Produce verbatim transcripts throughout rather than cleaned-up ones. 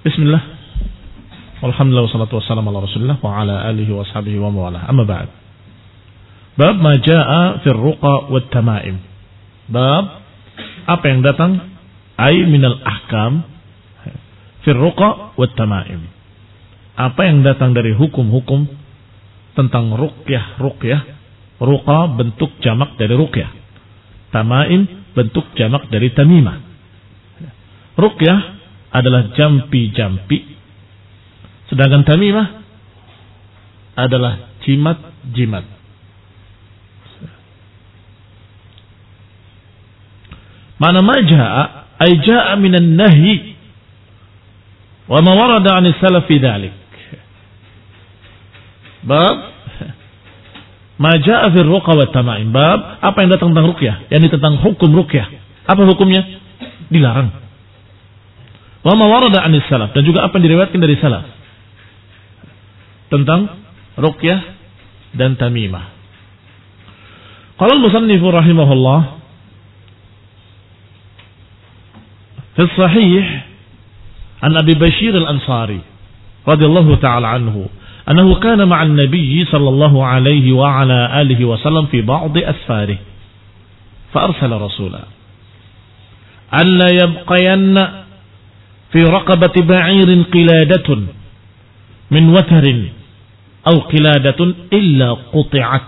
Bismillah. Alhamdulillah wassalatu wassalamu ala Rasulillah wa ala alihi wa sahbihi wa mawalah. Amma ba'd. Bab ma jaa'a fil ruqa wat tamaim. Bab apa yang datang ay minal ahkam fil ruqa wat tamaim. Apa yang datang dari hukum-hukum tentang ruqyah, ruqyah. Ruqa bentuk jamak dari ruqyah. Tamaim bentuk jamak dari tamimah. Ruqyah adalah jampi-jampi, sedangkan tamimah adalah jimat-jimat. Mana ma jaa ay jaa minan nahyi wa ma warada 'an as-salaf fi dhalik. Bab ma jaa fi ar-ruqa wa tamaim. Bab apa yang datang tentang ruqyah, yakni tentang hukum ruqyah. Apa hukumnya? Dilarang. Wa ma warada 'an as-salaf, dan juga apa yang diriwayatkan dari salaf tentang ruqyah dan tamimah. Qala al-musannif rahimahullah fi sahih an Abi Bashir al-Ansari radhiyallahu ta'ala anhu annahu kana ma'a an-nabiy sallallahu alaihi wa ala alihi wa sallam fi ba'd asfarihi fa arsala rasula an la yabqayanna في رقبة بعير قلادة من وتر أو قلادة إلا قطعت.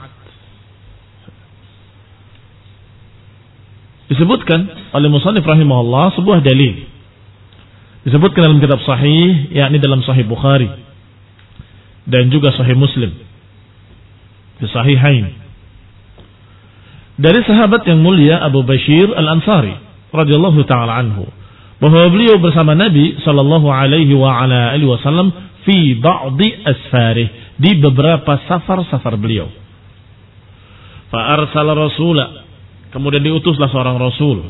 Disebutkan oleh musannif rahimahullah sebuah dalil. Disebutkan dalam kitab sahih, yakni dalam sahih Bukhari dan juga sahih Muslim, di sahihain, dari sahabat yang mulia Abu Bashir al-Ansari radhiyallahu ta'ala anhu, bahwa beliau bersama Nabi sallallahu alaihi wa ala alihi wasallam fi ba'di asfarih, di beberapa safar-safar beliau. Fa arsala rasula, kemudian diutuslah seorang rasul.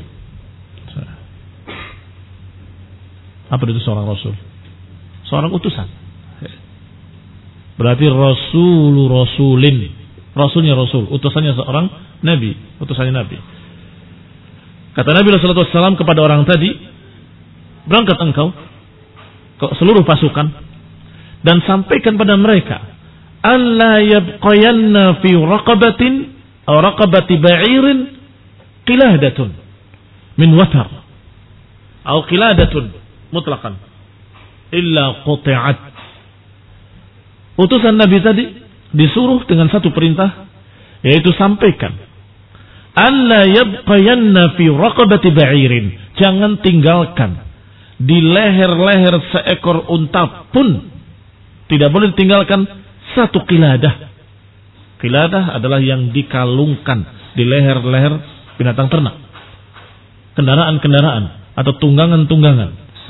Apa itu seorang rasul? Seorang utusan. Berarti rasulu rasulin, rasulnya rasul, utusannya seorang nabi, utusannya nabi. Kata Nabi sallallahu alaihi wasallam kepada orang tadi, berangkat engkau ke seluruh pasukan dan sampaikan pada mereka, alla yabqayanna fi raqabatin aw raqabati ba'irin qiladatun min watar aw qiladatun mutlaqan illa quti'at. Utusan Nabi tadi disuruh dengan satu perintah, yaitu sampaikan alla yabqayanna fi raqabati ba'irin, jangan tinggalkan di leher-leher seekor unta pun, tidak boleh ditinggalkan satu qiladah. Qiladah adalah yang dikalungkan di leher-leher binatang ternak, kendaraan-kendaraan atau tunggangan-tunggangan.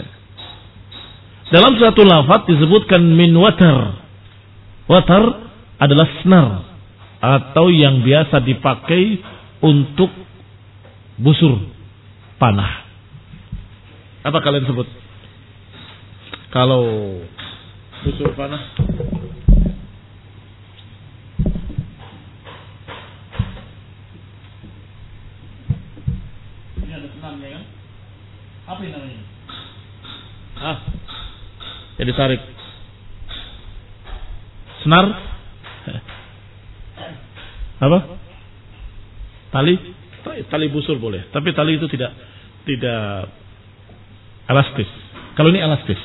Dalam satu lafaz disebutkan min watar. Watar adalah senar atau yang biasa dipakai untuk busur panah. Apa kalian sebut kalau busur panah? Ini ada senarnya kan? Apa ini namanya? Ah, jadi tarik. Senar? Apa? Tali? Tali busur boleh, tapi tali itu tidak tidak elastis. Kalau ini elastis.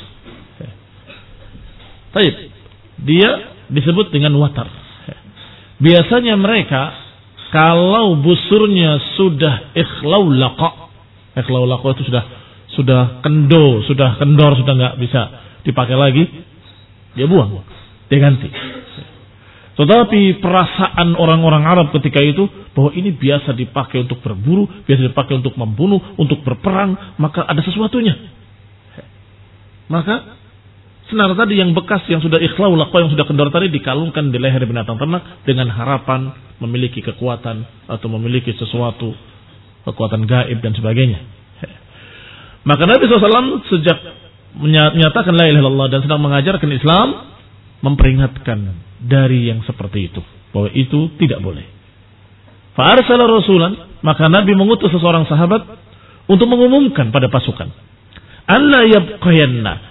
Baik. Dia disebut dengan watar. Biasanya mereka kalau busurnya sudah ikhlaulaqa, ikhlaulaqa itu sudah sudah kendo, sudah kendor, sudah nggak bisa dipakai lagi, dia buang, dia ganti. Tetapi perasaan orang-orang Arab ketika itu bahwa ini biasa dipakai untuk berburu, biasa dipakai untuk membunuh, untuk berperang, maka ada sesuatunya. Maka senar tadi yang bekas, yang sudah ikhlau laqwa, yang sudah kendor tadi dikalungkan di leher binatang ternak dengan harapan memiliki kekuatan atau memiliki sesuatu, kekuatan gaib dan sebagainya. Maka Nabi shallallahu alaihi wasallam sejak menyatakan la ilaha illallah dan sedang mengajarkan Islam, memperingatkan dari yang seperti itu, bahwa itu tidak boleh. Fa arsala rasulan, maka Nabi mengutus seseorang sahabat untuk mengumumkan pada pasukan, alla yabqayanna,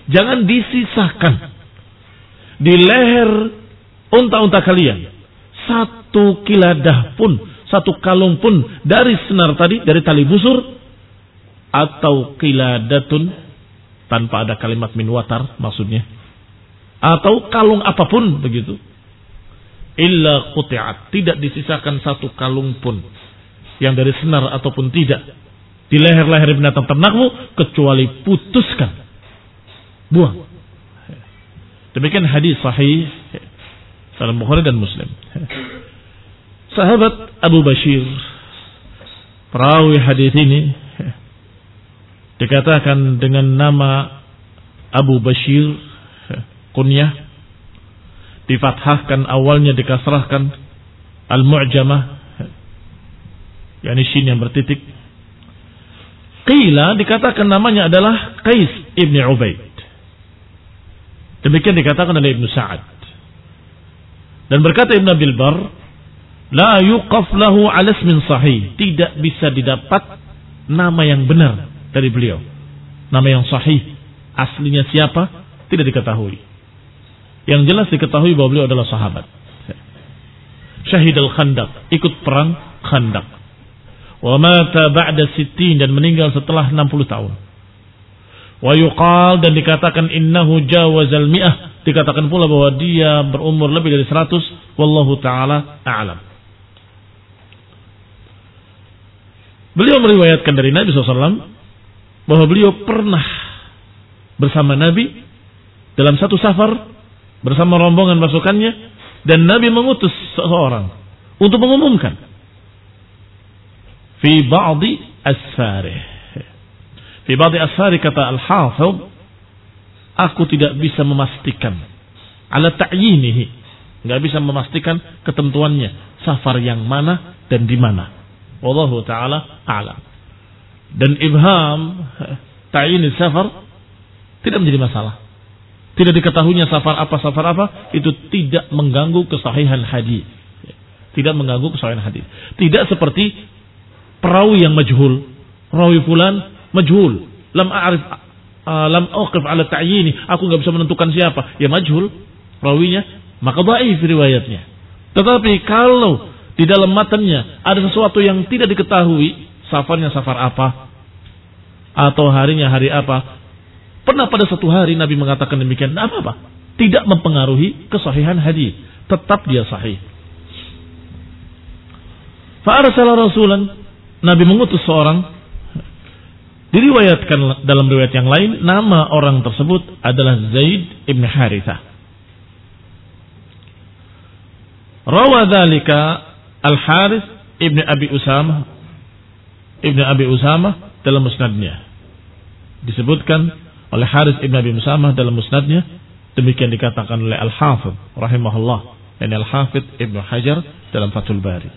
Jangan disisakan di leher unta-unta kalian satu kiladah pun, satu kalung pun dari senar tadi, dari tali busur, atau kiladatun tanpa ada kalimat min watar maksudnya, atau kalung apapun begitu. Illa quti'at, tidak disisakan satu kalung pun yang dari senar ataupun tidak di leher-leher binatang ternakmu, kecuali putuskan, buang. Demikian hadis sahih dalam Bukhari dan Muslim. Sahabat Abu Bashir, perawi hadis ini, dikatakan dengan nama Abu Bashir, kunyah, difathahkan awalnya, dikasrahkan al-mu'jamah, yakni shin yang bertitik. Qila, dikatakan namanya adalah Qais ibn Ubaid. Demikian dikatakan oleh Ibnu Sa'ad. Dan berkata Ibn Abil Bar, la yuqaf lahu ala ismin sahih, tidak bisa didapat nama yang benar dari beliau, nama yang sahih, aslinya siapa tidak diketahui. Yang jelas diketahui bahwa beliau adalah sahabat. Syahid al-Khandaq, ikut perang Khandaq. Wa mata ba'da sittin, dan meninggal setelah enam puluh tahun. Wa yuqal, dan dikatakan innahu jawazal mi'ah, dikatakan pula bahwa dia berumur lebih dari seratus. Wallahu ta'ala a'lam. Beliau meriwayatkan dari Nabi shallallahu alaihi wasallam bahwa beliau pernah bersama Nabi dalam satu safar bersama rombongan pasukannya, dan Nabi mengutus seseorang untuk mengumumkan fi ba'di asfarih. Fi ba'di asfarih, kata Al-Hafidh, aku tidak bisa memastikan ala ta'yinihi, enggak bisa memastikan ketentuannya, safar yang mana dan di mana. Wallahu ta'ala a'lam. Dan ibham ta'yin safar tidak menjadi masalah. Tidak diketahuinya safar apa, safar apa, itu tidak mengganggu kesahihan hadis. Tidak mengganggu kesahihan hadis. Tidak seperti perawi yang majhul. Rawi fulan majhul. Lam a'rif, uh, lam aqif ala ta'yini. Aku enggak bisa menentukan siapa. Ya majhul rawinya, maka dhaif riwayatnya. Tetapi kalau di dalam matanya ada sesuatu yang tidak diketahui, safarnya safar apa, atau harinya hari apa, pernah pada satu hari Nabi mengatakan demikian, nah, apa-apa, tidak mempengaruhi kesahihan hadis, tetap dia sahih. Fa'arsala rasulan, Nabi mengutus seorang. Diriwayatkan dalam riwayat yang lain, nama orang tersebut adalah Zaid ibn Harithah. Rawa dzalika Al-Harith ibn Abi Usamah, ibn Abi Usamah dalam musnadnya. Disebutkan oleh Harith ibn Abi Usamah dalam musnadnya, demikian dikatakan oleh Al-Hafidh rahimahullah, dan Al-Hafidh Ibn Hajar dalam Fathul Bari.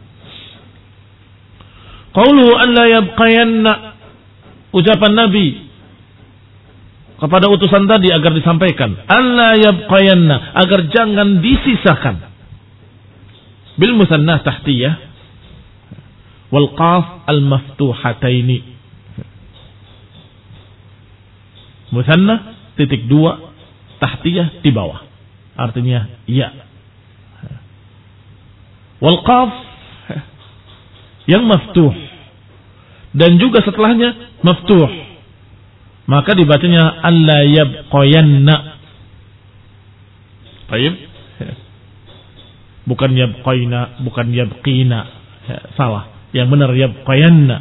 Qauluhu an la yabqayanna, ucapan Nabi kepada utusan tadi agar disampaikan, an la yabqayanna, agar jangan disisakan, bil musannah tahtiyah wal qaf al maftuhataini, musanna titik dua, tahtiyah di bawah, artinya ya. Wal qaf yang maftuh, dan juga setelahnya maftuh, maka dibacanya alla yabqayanna. Baik, bukan yabqaina, bukan yabqina, ya, salah. Yang benar yabqayanna.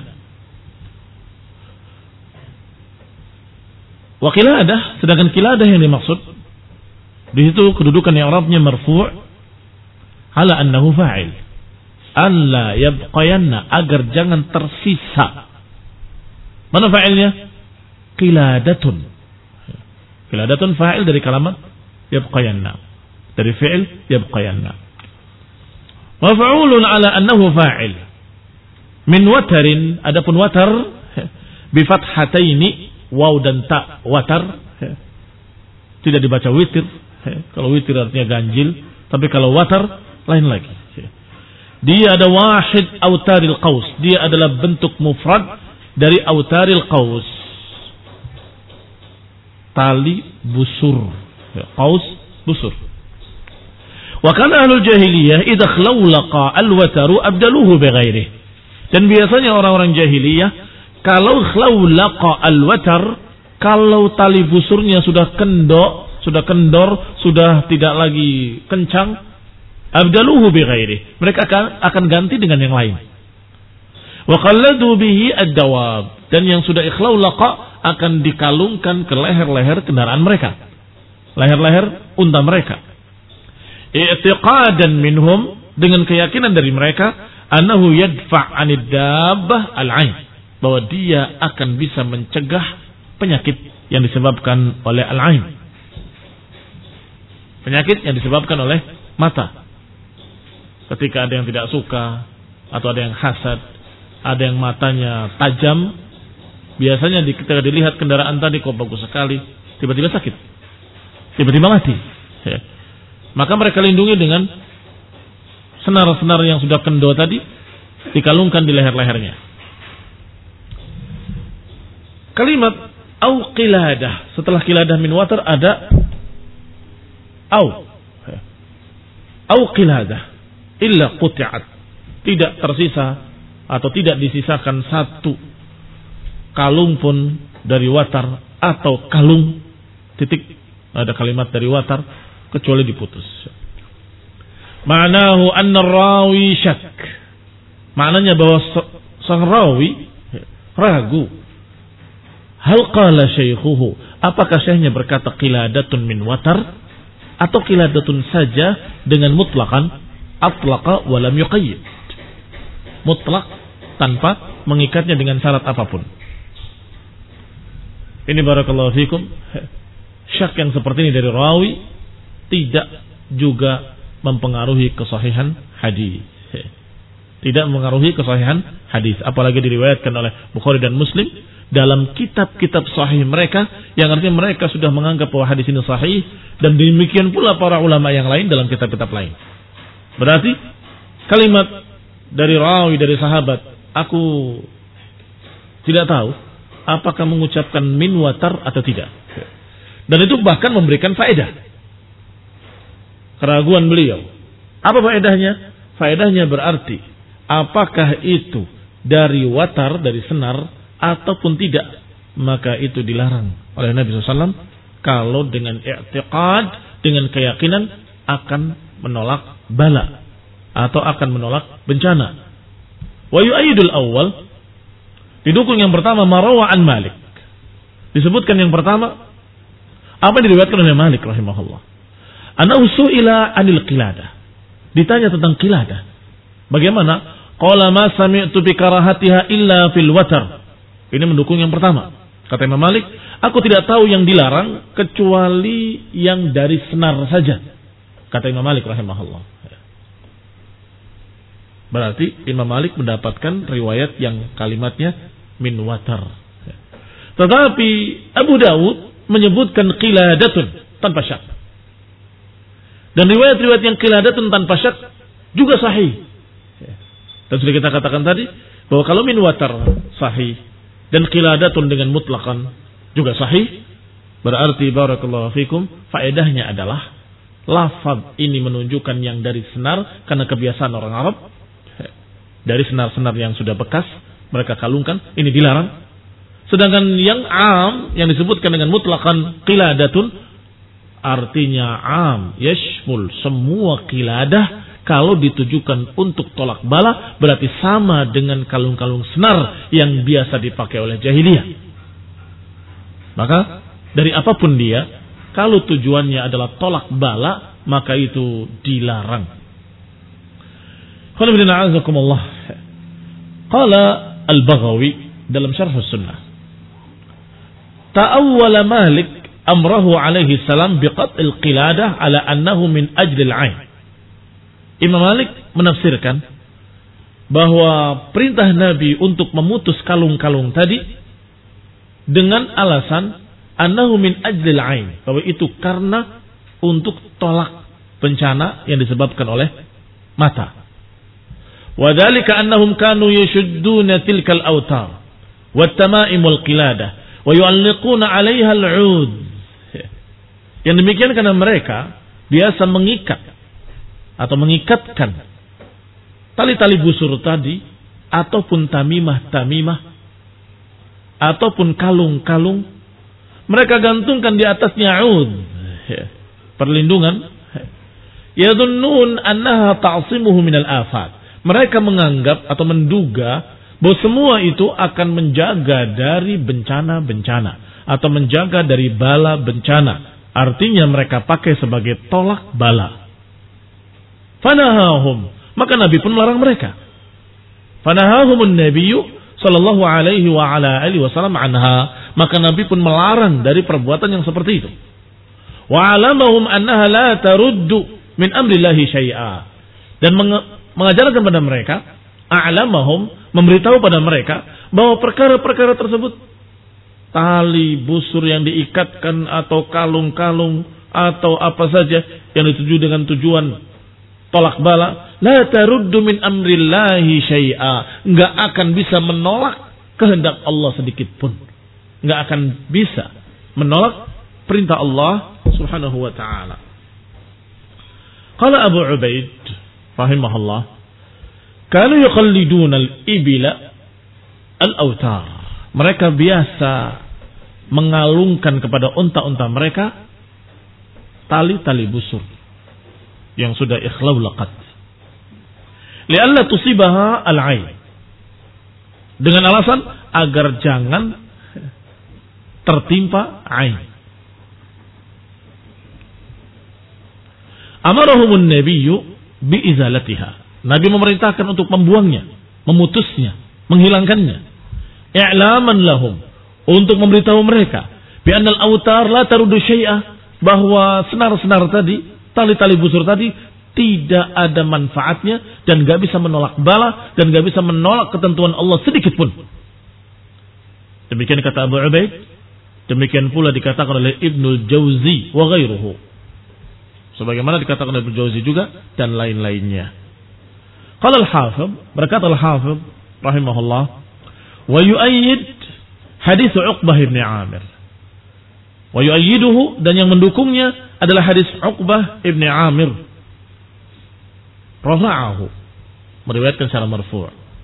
Wa qiladah, sedangkan qiladah yang dimaksud di situ kedudukan yang Arabnya marfu' ala annahu fa'il. Alla yabqayanna, agar jangan tersisa. Mana fa'ilnya? Qiladatun. Qiladatun fa'il dari kalimat yabqayanna, dari fi'il yabqayanna. Maf'ulun ala annahu fa'il. Min watarin, adapun watar bi fathataini, waw dan ta watar, tidak dibaca witir. Kalau witir artinya ganjil, tapi kalau watar lain lagi. Dia ada wahid autaril qaus, dia adalah bentuk mufrad dari autaril qaus. tali busur. Qaus busur. Wa kana ahlul jahiliyah idza khlawlaqa al-wataru abdaluhu bighairihi. Dan biasanya orang-orang jahiliyah kalau khlawlaqa al-watar, kalau tali busurnya sudah kendor, sudah kendor, sudah tidak lagi kencang, abdaluhu bighairihi. Mereka akan akan ganti dengan yang lain. Wa qalladu bihi ad-dawab, dan yang sudah ikhlawlaqa akan dikalungkan ke leher-leher kendaraan mereka, leher-leher unta mereka. I'tiqadan minhum, dengan keyakinan dari mereka, annahu yadfa' 'anid dabbah al-'ain, bahwa dia akan bisa mencegah penyakit yang disebabkan oleh al-'ain, penyakit yang disebabkan oleh mata. Ketika ada yang tidak suka atau ada yang hasad, ada yang matanya tajam, biasanya ketika dilihat kendaraan tadi kok bagus sekali, tiba-tiba sakit, tiba-tiba mati. Ya. Maka mereka lindungi dengan senar-senar yang sudah kendor tadi, dikalungkan di leher-lehernya. Kalimat au qiladah, setelah qiladah min watar ada au. Au qiladah illa quti'at, tidak tersisa atau tidak disisakan satu kalung pun dari watar, atau kalung titik, ada kalimat dari watar, kecuali diputus. Ma'nahu anna rawi syak, maknanya bahwa sang rawi ragu. Hal qala syaikhuhu, apakah syekhnya berkata qiladatun min watar atau qiladatun saja dengan mutlaqan, atlaqa wa lam yuqayyid, mutlak tanpa mengikatnya dengan syarat apapun. Ini barakallahu fikum, syak yang seperti ini dari rawi tidak juga mempengaruhi kesahihan hadis. Tidak mempengaruhi kesahihan hadis, apalagi diriwayatkan oleh Bukhari dan Muslim dalam kitab-kitab sahih mereka, yang artinya mereka sudah menganggap bahwa hadis ini sahih, dan demikian pula para ulama yang lain dalam kitab-kitab lain. Berarti kalimat dari rawi, dari sahabat, aku tidak tahu apakah mengucapkan min watar atau tidak, dan itu bahkan memberikan faedah. Keraguan beliau, apa faedahnya? Faedahnya berarti apakah itu dari watar, dari senar, ataupun tidak, maka itu dilarang oleh Nabi shallallahu alaihi wasallam kalau dengan i'tiqad, dengan keyakinan akan menolak bala atau akan menolak bencana. Wa yu'ayyidul awwal, didukung yang pertama marawa an Malik. Disebutkan yang pertama apa yang diriwayatkan oleh Malik rahimahullah. Annahu su'ila anil qiladah. Ditanya tentang qiladah. Bagaimana? Qala ma sami'tu bi karahatiha illa fil watar. Ini mendukung yang pertama. Kata Imam Malik, aku tidak tahu yang dilarang kecuali yang dari senar saja. Kata Imam Malik rahimahullah. Berarti Imam Malik mendapatkan riwayat yang kalimatnya min watar. Tetapi Abu Dawud menyebutkan qiladatun tanpa syak. Dan riwayat-riwayat yang qiladatun tanpa syak juga sahih. Dan sudah kita katakan tadi bahwa kalau min watar sahih dan qiladatun dengan mutlaqan juga sahih, berarti barakallahu fikum faedahnya adalah lafaz ini menunjukkan yang dari senar, karena kebiasaan orang Arab dari senar-senar yang sudah bekas mereka kalungkan, ini dilarang. Sedangkan yang am yang disebutkan dengan mutlaqan qiladatun artinya am, yashmul semua qiladah. Kalau ditujukan untuk tolak bala berarti sama dengan kalung-kalung senar yang biasa dipakai oleh jahiliyah. Maka dari apapun dia, kalau tujuannya adalah tolak bala, maka itu dilarang. Qala Al-Baghawi dalam Syarh Sunnah, ta'awwala Malik amrahu alaihi salam biqat'il qiladah ala annahu min ajlil 'ain. Imam Malik menafsirkan bahwa perintah Nabi untuk memutus kalung-kalung tadi dengan alasan annahu min ajlil 'ain, bahwa itu karena untuk tolak bencana yang disebabkan oleh mata. Wa dzalika annahum kanu yashudduna tilkal awtar wat tama'im wal qiladah wa yu'alliquna 'alayha al-'ud Yang demikian karena mereka biasa mengikat atau mengikatkan tali-tali busur tadi ataupun tamimah-tamimah ataupun kalung-kalung, mereka gantungkan di atasnya ud, perlindungan. Yadhunnun annaha ta'simuhu minal afat. Mereka menganggap atau menduga bahwa semua itu akan menjaga dari bencana-bencana atau menjaga dari bala bencana. Artinya mereka pakai sebagai tolak bala. Fanahahum, maka Nabi pun melarang mereka. Fanahahumun nabiyyu sallallahu alaihi wa ala alihi wasallam anha, maka Nabi pun melarang dari perbuatan yang seperti itu. Wa alamahum annaha la taruddu min amrillahi syai'a, dan mengajarkan kepada mereka, a'lamahum, memberitahu pada mereka bahwa perkara-perkara tersebut, tali busur yang diikatkan atau kalung-kalung atau apa saja yang dituju dengan tujuan tolak bala, la taruddu min amrillahi syai'a, enggak akan bisa menolak kehendak Allah sedikit pun, enggak akan bisa menolak perintah Allah Subhanahu wa taala. Qala Abu Ubaid rahimahullah, kanu yuqalliduna al-ibila al-autar. Mereka biasa mengalungkan kepada unta-unta mereka tali-tali busur yang sudah ikhlau laqad. Li'alla tusibaha al-ain. Dengan alasan agar jangan tertimpa ain. Amarahumun nabiyyu biizalatiha. Nabi memerintahkan untuk membuangnya, memutusnya, menghilangkannya. I'laman lahum, untuk memberitahu mereka bi annal autar la tarudu syai'a, bahwa senar-senar tadi, tali-tali busur tadi tidak ada manfaatnya dan enggak bisa menolak bala dan enggak bisa menolak ketentuan Allah sedikit pun. Demikian kata Abu Ubaid, demikian pula dikatakan oleh Ibnul Jauzi wa ghairuhu. Sebagaimana dikatakan oleh Ibnu Jauzi juga dan lain-lainnya. Qala al-Hafidh, berkata al-Hafidh rahimahullah, wa yu'ayyid hadis Uqbah bin Amir. Wa yu'ayyiduhu, dan yang mendukungnya adalah hadis Uqbah bin Amir. Rafa'ahu, meriwayatkan secara marfu'.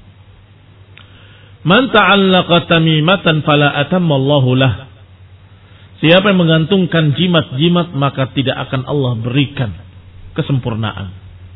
Man ta'allaqa tamimatan fala atamma Allahu lah. Siapa yang menggantungkan jimat-jimat, maka tidak akan Allah berikan kesempurnaan.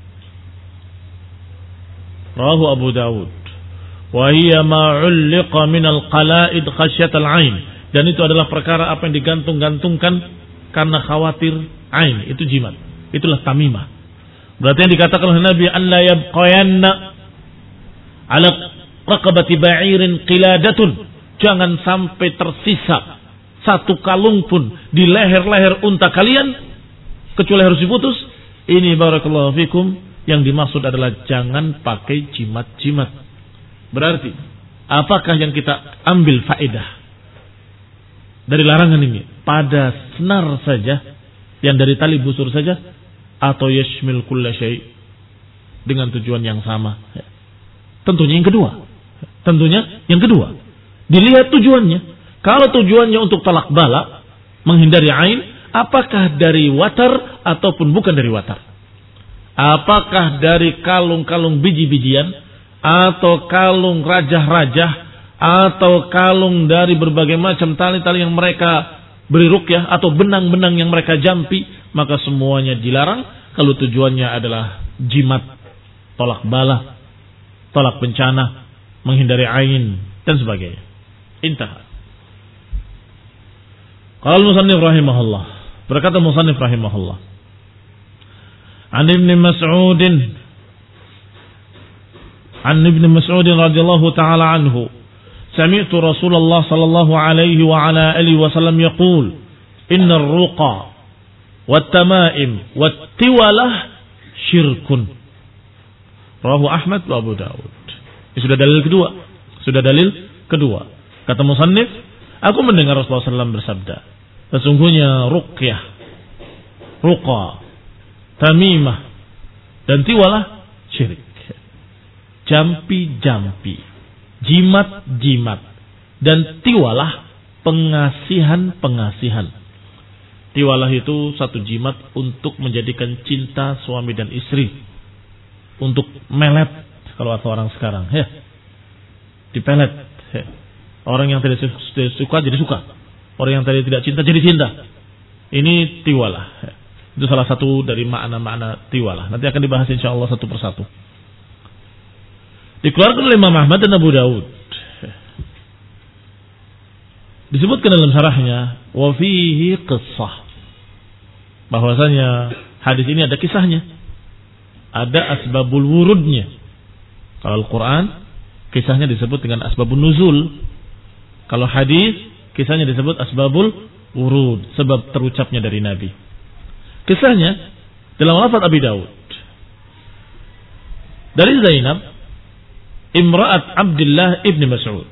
Rawahu Abu Dawud. Wa hiya ma 'ulliqa min al-qala'id khasyat al-'ain. Dan itu adalah perkara apa yang digantung-gantungkan karena khawatir ain, itu jimat. Itulah tamimah. Berarti yang dikatakan oleh Nabi, an la yabqayanna 'ala raqabati ba'irin qiladatun. Jangan sampai tersisa satu kalung pun di leher-leher unta kalian kecuali harus diputus. Ini barakallahu fikum, yang dimaksud adalah jangan pakai jimat-jimat. Berarti apakah yang kita ambil faedah dari larangan ini? Pada senar saja, yang dari tali busur saja, atau yashmil kulla syai', dengan tujuan yang sama? Tentunya yang kedua. Tentunya yang kedua. Dilihat tujuannya. Kalau tujuannya untuk talak bala, menghindari ain, apakah dari watar ataupun bukan dari watar? Apakah dari kalung-kalung biji-bijian, atau kalung rajah-rajah, atau kalung dari berbagai macam tali-tali yang mereka beri ruqyah, atau benang-benang yang mereka jampi, maka semuanya dilarang kalau tujuannya adalah jimat, tolak bala, tolak bencana, menghindari ain, dan sebagainya. Intah. Qala musannif rahimahullah, berkata musannif rahimahullah, an Ibnu Mas'ud an Ibnu Mas'ud radhiyallahu ta'ala anhu, sami'tu Rasulullah sallallahu alaihi wa ala alihi wasallam yaqul, inna ar-ruqa wat-tama'im wat-tiwalah syirkun. Rawahu Ahmad wa Abu Dawud. Ini sudah dalil kedua. Sudah dalil kedua. Kata musannif, aku mendengar Rasulullah sallallahu alaihi wasallam bersabda, sesungguhnya ruqyah, ruqa, tamimah, dan tiwalah syirik. Jampi-jampi, jimat-jimat, dan tiwalah pengasihan-pengasihan. Tiwalah itu satu jimat untuk menjadikan cinta suami dan istri. Untuk melet, kalau kata orang sekarang. Ya. Dipelet. Ya. Orang yang tidak suka jadi suka. Orang yang tadi tidak cinta jadi cinta. Ini tiwalah. Ya. Itu salah satu dari makna-makna tiwalah. Nanti akan dibahas insya Allah satu persatu. Dikeluarkan oleh Imam Ahmad dan Abu Daud. Ya. Disebutkan dalam syarahnya, wa fihi qissah. Bahwasanya hadis ini ada kisahnya. Ada asbabul wurudnya. Kalau Al-Quran, kisahnya disebut dengan asbabun nuzul. Kalau hadis, kisahnya disebut asbabul wurud. Sebab terucapnya dari Nabi. Kisahnya dalam lafaz Abi Daud. Dari Zainab, imra'at Abdullah ibn Mas'ud.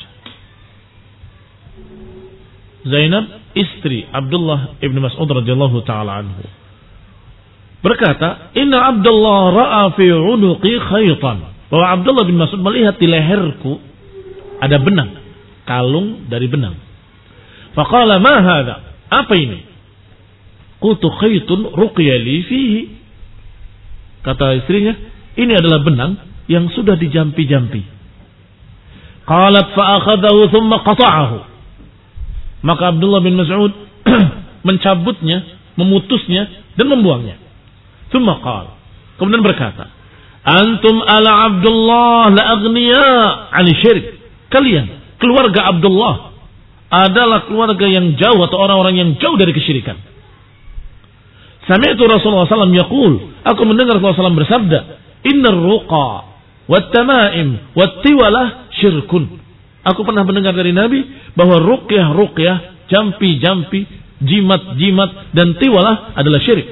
Zainab, istri Abdullah ibn Mas'ud radhiyallahu ta'ala anhu, berkata, Inna Abdullah ra'a fi unuqi khaytan. Bahwa Abdullah bin Mas'ud melihat di leherku ada benang, kalung dari benang. Faqala ma hadha? Apa ini? Qultu khaytun ruqya li fihi. Kata istrinya, ini adalah benang yang sudah dijampi-jampi. Qalat fa akhadahu thumma qata'ahu. Maka Abdullah bin Mas'ud mencabutnya, memutusnya dan membuangnya. Thumma qala, kemudian berkata, Antum ala Abdullah la aghniya 'an syirik. Kalian, keluarga Abdullah adalah keluarga yang jauh atau orang-orang yang jauh dari kesyirikan. Sami'tu Rasulullah sallallahu alaihi wasallam yaqul, aku mendengar Rasulullah sallallahu alaihi wasallam bersabda, Innar ruqa wat tamaim wat tiwalah syirkun. Aku pernah mendengar dari Nabi bahwa ruqyah-ruqyah, jampi-jampi, jimat-jimat dan tiwalah adalah syirik.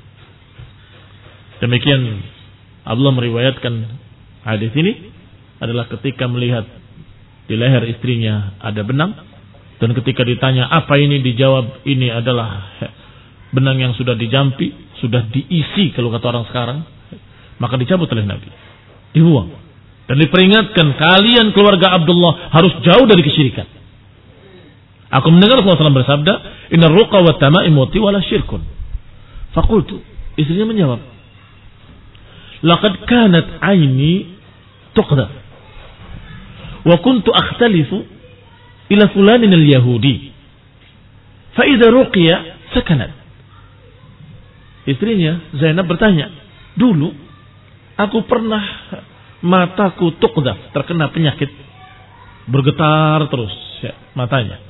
Demikian Abdullah meriwayatkan hadis ini adalah ketika melihat di leher istrinya ada benang, dan ketika ditanya apa ini, dijawab ini adalah benang yang sudah dijampi, sudah diisi kalau kata orang sekarang, maka dicabut oleh Nabi, dibuang. Dan diperingatkan, kalian keluarga Abdullah harus jauh dari kesyirikan. Aku mendengar Rasulullah shallallahu alaihi wasallam bersabda, Inna ruqa wa tamaim wa tiwala syirkun. Fakultu, istrinya menjawab, Laqad kanat aini tuqda wa kuntu akhtalifu ila fulanin al-yahudi fa idza ruqiya sakanat. Istrinya Zainab bertanya, dulu aku pernah mataku tuqdaf, terkena penyakit, bergetar terus ya, matanya.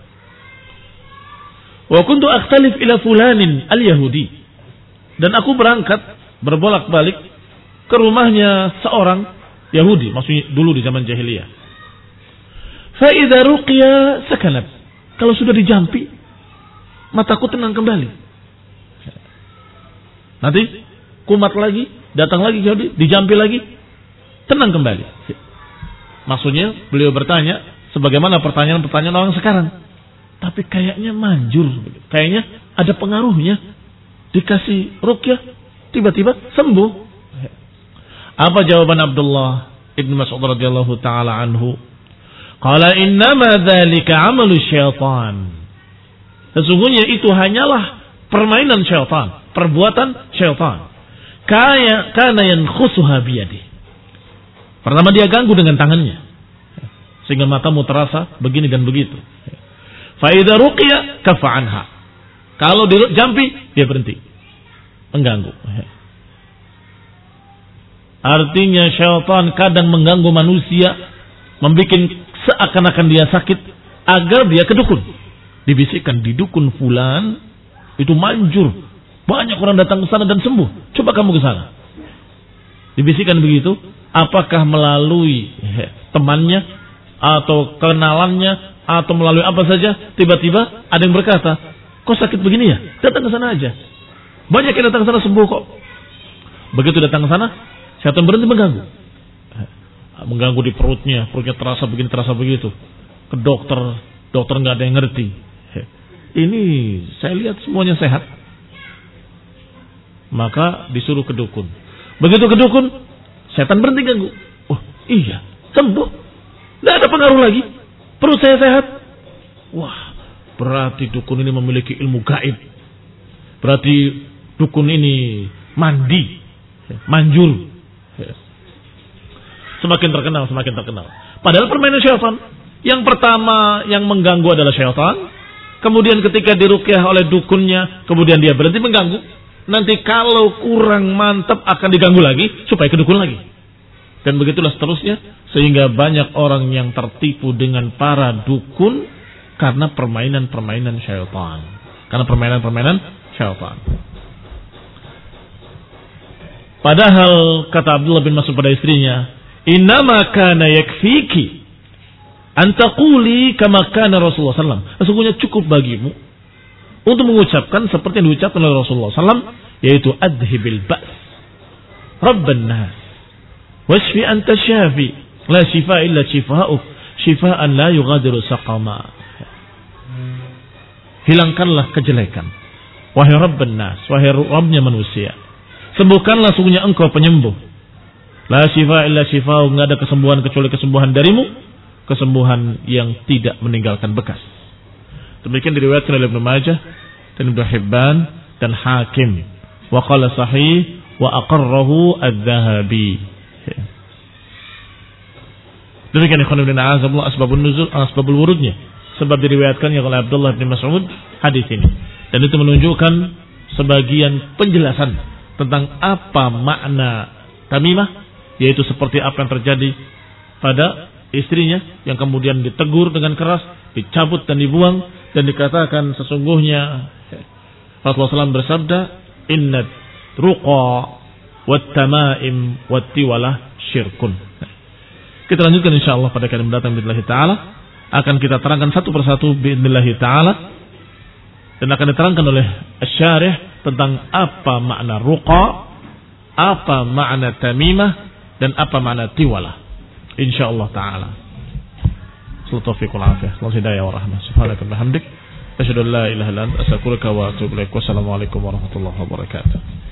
Wa kuntu akhtalif ila fulanin al-yahudi, dan aku berangkat berbolak-balik ke rumahnya seorang Yahudi, maksudnya dulu di zaman jahiliyah. Fa idza ruqiya sakanat, kalau sudah dijampi mataku tenang kembali. Nanti kumat lagi, datang lagi Yahudi, dijampi lagi, tenang kembali. Maksudnya beliau bertanya sebagaimana pertanyaan-pertanyaan orang sekarang. Tapi kayaknya manjur, kayaknya ada pengaruhnya. Dikasih ruqyah, tiba-tiba sembuh. Apa jawaban Abdullah ibn Mas'ud radhiyallahu taala anhu? Qala innama dzalika 'amalu syaitan. Sesungguhnya itu hanyalah permainan syaitan, perbuatan syaitan. Kaya kana yankhusuha biyadihi. Pertama dia ganggu dengan tangannya, sehingga matamu terasa begini dan begitu. Fa idza ruqiya kafa anha. Kalau dijampi dia berhenti, mengganggu. Artinya syaitan kadang mengganggu manusia, membuat seakan-akan dia sakit agar dia ke dukun. Dibisikkan di dukun fulan itu manjur, banyak orang datang ke sana dan sembuh. Coba kamu ke sana. Dibisikkan begitu. Apakah melalui temannya atau kenalannya atau melalui apa saja, tiba-tiba ada yang berkata, kok sakit begini ya? Datang ke sana aja. Banyak yang datang ke sana sembuh kok. Begitu datang ke sana, syaitan berhenti mengganggu. Mengganggu di perutnya, perutnya terasa begini, terasa begitu. Ke dokter, dokter nggak ada yang ngerti. Ini saya lihat semuanya sehat. Maka disuruh ke dukun. Begitu ke dukun, setan berhenti ganggu. Oh iya, sembuh. Tidak ada pengaruh lagi. Perut saya sehat. Wah, berarti dukun ini memiliki ilmu gaib. berarti dukun ini mandi, manjur. Semakin terkenal, semakin terkenal. Padahal permainan syaitan. Yang pertama yang mengganggu adalah syaitan. Kemudian ketika diruqyah oleh dukunnya, kemudian dia berhenti mengganggu. Nanti kalau kurang mantap akan diganggu lagi supaya ke dukun lagi. Dan begitulah seterusnya. Sehingga banyak orang yang tertipu dengan para dukun karena permainan-permainan syaitan. Karena permainan-permainan syaitan. Padahal kata Abdullah bin Mas'ud pada istrinya, "Innama kana yakfiki an taquli kama kana Rasulullah sallallahu alaihi wasallam." Sesungguhnya cukup bagimu untuk mengucapkan seperti yang diucapkan oleh Rasulullah sallallahu alaihi wasallam, yaitu adhibil ba's rabban nas washfi anta syafi la shifa illa shifa'uk shifaan la yughadiru saqama. Hilangkanlah kejelekan wahai rabban nas, wahai Rabbnya manusia, sembuhkanlah sungguhnya engkau penyembuh. La shifa illa shifa'uk, enggak ada kesembuhan kecuali kesembuhan darimu, kesembuhan yang tidak meninggalkan bekas. Demikian diriwayatkan oleh Ibnu Majah dan Ibnu Hibban dan Hakim. Wa qala sahih wa aqarrahu adz-Dzahabi. Demikian ikhwan ibn a'azaballah asbabun nuzul, asbabul wurudnya, sebab diriwayatkan oleh Abdullah bin Mas'ud hadis ini. Dan itu menunjukkan sebagian penjelasan tentang apa makna tamimah, yaitu seperti apa yang terjadi pada istrinya yang kemudian ditegur dengan keras, dicabut dan dibuang, dan dikatakan sesungguhnya Rasulullah shallallahu alaihi wasallam bersabda, "Inna ruqa wat tamaim wat tiwalah syirkun." Kita lanjutkan insyaallah pada kali mendatang billahi taala, akan kita terangkan satu persatu billahi taala, dan akan diterangkan oleh asy-syarih tentang apa makna ruqa, apa makna tamimah, dan apa makna tiwalah. Insyaallah taala. Sallallahu taufiq wal afiyah. Sallallahu hidayah wa rahmah. Subhanaka wa bihamdik, asyhadu an la ilaha illa anta, astaghfiruka wa atubu ilaik. Wassalamu alaikum warahmatullahi wabarakatuh.